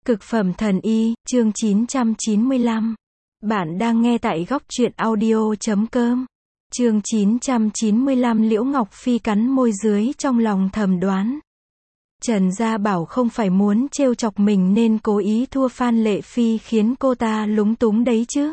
Cực phẩm thần y, chương 995. Bạn đang nghe tại góc truyện audio.com. Chương 995 Liễu Ngọc Phi cắn môi dưới trong lòng thầm đoán. Trần Gia Bảo không phải muốn trêu chọc mình nên cố ý thua Phan Lệ Phi khiến cô ta lúng túng đấy chứ.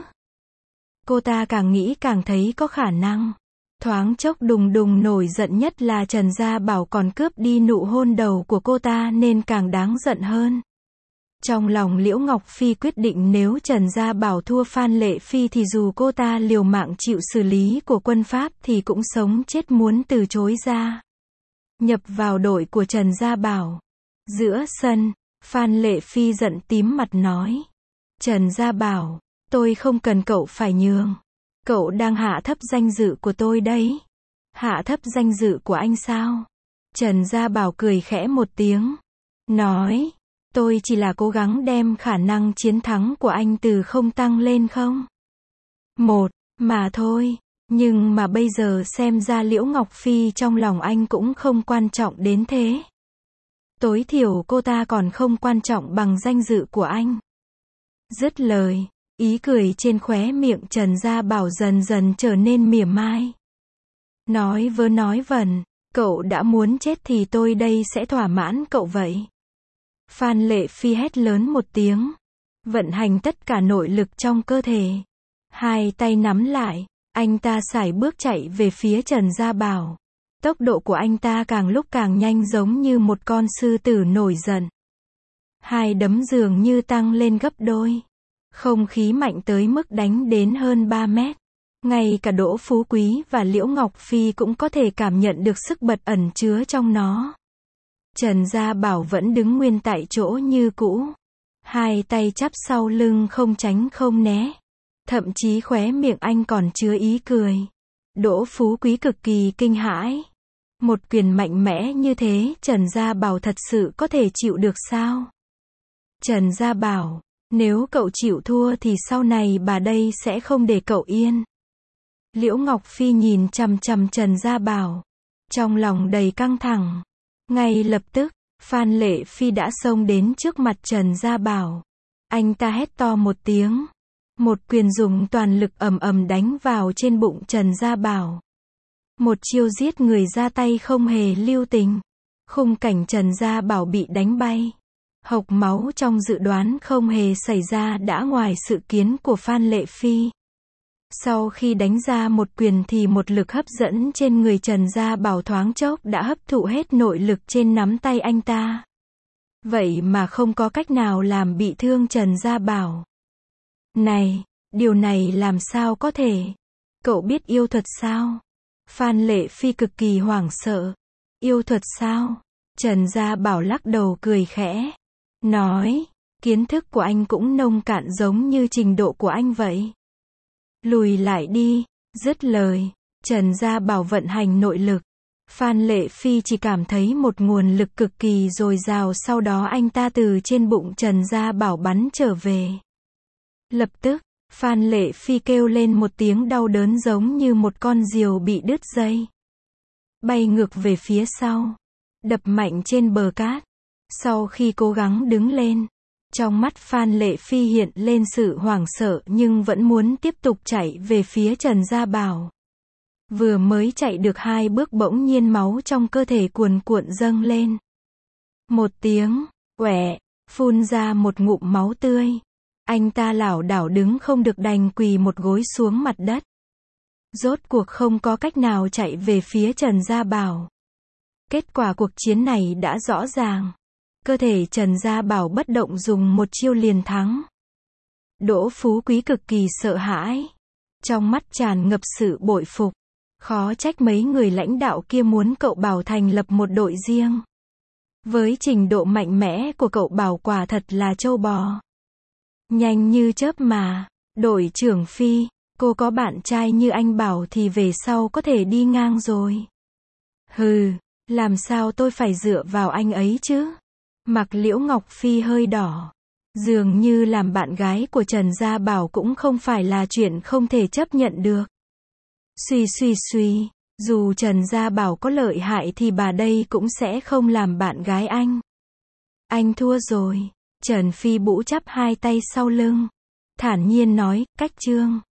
Cô ta càng nghĩ càng thấy có khả năng. Thoáng chốc đùng đùng nổi giận, nhất là Trần Gia Bảo còn cướp đi nụ hôn đầu của cô ta nên càng đáng giận hơn. Trong lòng Liễu Ngọc Phi quyết định nếu Trần Gia Bảo thua Phan Lệ Phi thì dù cô ta liều mạng chịu xử lý của quân Pháp thì cũng sống chết muốn từ chối ra. Nhập vào đội của Trần Gia Bảo. Giữa sân, Phan Lệ Phi giận tím mặt nói. Trần Gia Bảo, tôi không cần cậu phải nhường. Cậu đang hạ thấp danh dự của tôi đấy. Hạ thấp danh dự của anh sao? Trần Gia Bảo cười khẽ một tiếng. Nói. Tôi chỉ là cố gắng đem khả năng chiến thắng của anh từ không tăng lên không? Một, mà thôi. Nhưng mà bây giờ xem ra Liễu Ngọc Phi trong lòng anh cũng không quan trọng đến thế. Tối thiểu cô ta còn không quan trọng bằng danh dự của anh. Dứt lời, ý cười trên khóe miệng Trần Gia Bảo dần dần trở nên mỉa mai. Nói vớ nói vẩn, cậu đã muốn chết thì tôi đây sẽ thỏa mãn cậu vậy. Phan Lệ Phi hét lớn một tiếng, vận hành tất cả nội lực trong cơ thể. Hai tay nắm lại, anh ta sải bước chạy về phía Trần Gia Bảo. Tốc độ của anh ta càng lúc càng nhanh, giống như một con sư tử nổi giận. Hai đấm dường như tăng lên gấp đôi. Không khí mạnh tới mức đánh đến hơn 3 mét. Ngay cả Đỗ Phú Quý và Liễu Ngọc Phi cũng có thể cảm nhận được sức bật ẩn chứa trong nó. Trần Gia Bảo vẫn đứng nguyên tại chỗ như cũ. Hai tay chắp sau lưng không tránh không né. Thậm chí khóe miệng anh còn chứa ý cười. Đỗ Phú Quý cực kỳ kinh hãi. Một quyền mạnh mẽ như thế Trần Gia Bảo thật sự có thể chịu được sao? Trần Gia Bảo, nếu cậu chịu thua thì sau này bà đây sẽ không để cậu yên. Liễu Ngọc Phi nhìn chằm chằm Trần Gia Bảo. Trong lòng đầy căng thẳng. Ngay lập tức, Phan Lệ Phi đã xông đến trước mặt Trần Gia Bảo. Anh ta hét to một tiếng. Một quyền dùng toàn lực ầm ầm đánh vào trên bụng Trần Gia Bảo. Một chiêu giết người ra tay không hề lưu tình. Khung cảnh Trần Gia Bảo bị đánh bay. Hộc máu trong dự đoán không hề xảy ra đã ngoài sự kiến của Phan Lệ Phi. Sau khi đánh ra một quyền thì một lực hấp dẫn trên người Trần Gia Bảo thoáng chốc đã hấp thụ hết nội lực trên nắm tay anh ta. Vậy mà không có cách nào làm bị thương Trần Gia Bảo. Này, điều này làm sao có thể? Cậu biết yêu thuật sao? Phan Lệ Phi cực kỳ hoảng sợ. Yêu thuật sao? Trần Gia Bảo lắc đầu cười khẽ. Nói, kiến thức của anh cũng nông cạn giống như trình độ của anh vậy. Lùi lại đi. Dứt lời, Trần Gia Bảo vận hành nội lực. Phan Lệ Phi chỉ cảm thấy một nguồn lực cực kỳ dồi dào, sau đó anh ta từ trên bụng Trần Gia Bảo bắn trở về. Lập tức, Phan Lệ Phi kêu lên một tiếng đau đớn giống như một con diều bị đứt dây. Bay ngược về phía sau. Đập mạnh trên bờ cát. Sau khi cố gắng đứng lên, trong mắt Phan Lệ Phi hiện lên sự hoảng sợ nhưng vẫn muốn tiếp tục chạy về phía Trần Gia Bảo. Vừa mới chạy được 2 bước bỗng nhiên máu trong cơ thể cuồn cuộn dâng lên. Một tiếng, oẹ, phun ra một ngụm máu tươi. Anh ta lảo đảo đứng không được đành quỳ một gối xuống mặt đất. Rốt cuộc không có cách nào chạy về phía Trần Gia Bảo. Kết quả cuộc chiến này đã rõ ràng. Cơ thể Trần Gia Bảo bất động, dùng một chiêu liền thắng. Đỗ Phú Quý cực kỳ sợ hãi. Trong mắt tràn ngập sự bội phục. Khó trách mấy người lãnh đạo kia muốn cậu Bảo thành lập một đội riêng. Với trình độ mạnh mẽ của cậu Bảo quả thật là trâu bò. Nhanh như chớp mà. Đội trưởng Phi, cô có bạn trai như anh Bảo thì về sau có thể đi ngang rồi. Hừ, làm sao tôi phải dựa vào anh ấy chứ? Mặt Liễu Ngọc Phi hơi đỏ. Dường như làm bạn gái của Trần Gia Bảo cũng không phải là chuyện không thể chấp nhận được. Suy, dù Trần Gia Bảo có lợi hại thì bà đây cũng sẽ không làm bạn gái anh. Anh thua rồi. Trần Phi Vũ chắp hai tay sau lưng. Thản nhiên nói, cách chương.